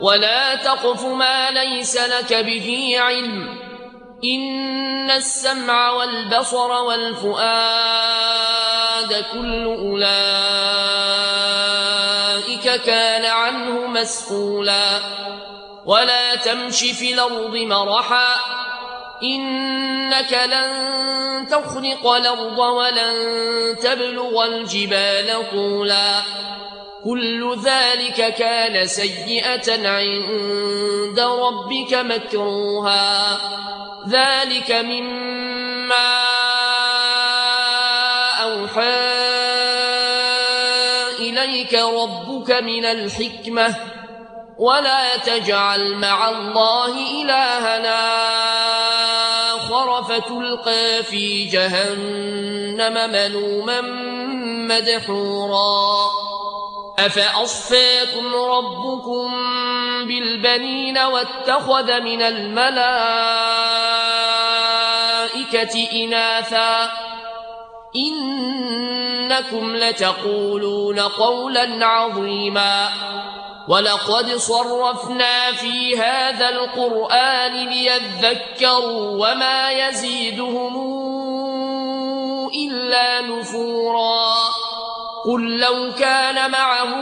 ولا تقف ما ليس لك به علم، إن السمع والبصر والفؤاد كل أولئك كان عنه مسؤولا. ولا تمش في الأرض مرحا، إنك لن تخرق الأرض ولن تبلغ الجبال طولا. كل ذلك كان سيئة عند ربك مكروها. ذلك مما أوحى إليك ربك من الحكمة. ولا تجعل مع الله إلهنا آخر فتلقى في جهنم ملوما مدحورا. أفأصفاكم ربكم بالبنين واتخذ من الملائكة إناثا، إنكم لتقولون قولا عظيما. ولقد صرفنا في هذا القرآن ليذكروا وما يزيدهم إلا نفورا. قل لو كان معه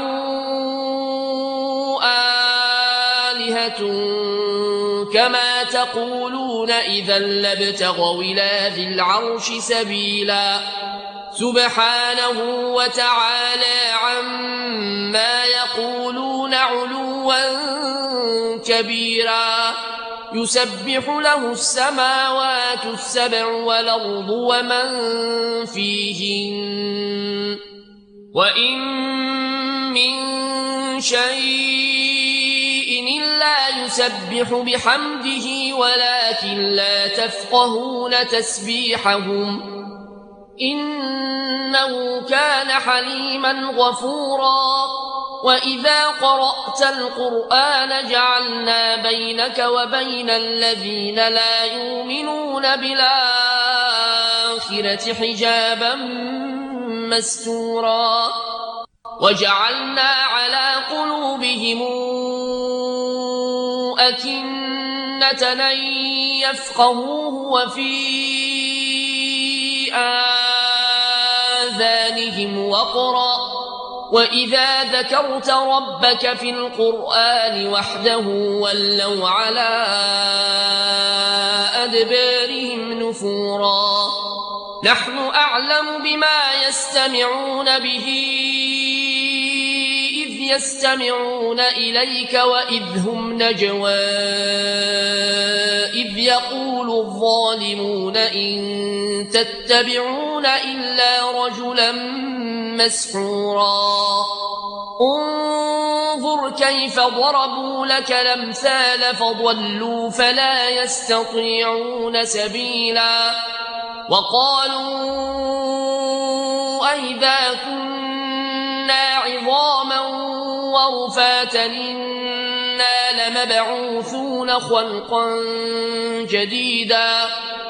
آلهة كما تقولون إذا لابتغوا إلى ذي العرش سبيلا. سبحانه وتعالى عما يقولون علوا كبيرا. يسبح له السماوات السبع والأرض ومن فيهن، وإن من شيء إلا يسبح بحمده ولكن لا تفقهون تسبيحهم، إنه كان حليما غفورا. وإذا قرأت القرآن جعلنا بينك وبين الذين لا يؤمنون بالآخرة حجابا مستورا. وجعلنا على قلوبهم أكنة أن يفقهوه وفي آذانهم وقرا. وإذا ذكرت ربك في القرآن وحده ولوا على أدبارهم نفورا. نحن أعلم بما يستمعون به إذ يستمعون إليك وإذ هم نجوى إذ يقول الظالمون إن تتبعون إلا رجلا مسحورا. انظر كيف ضربوا لك الأمثال فضلوا فلا يستطيعون سبيلا. وقالوا أئذا كنا عظاما ورفاتا إنا لمبعوثون خلقا جديدا.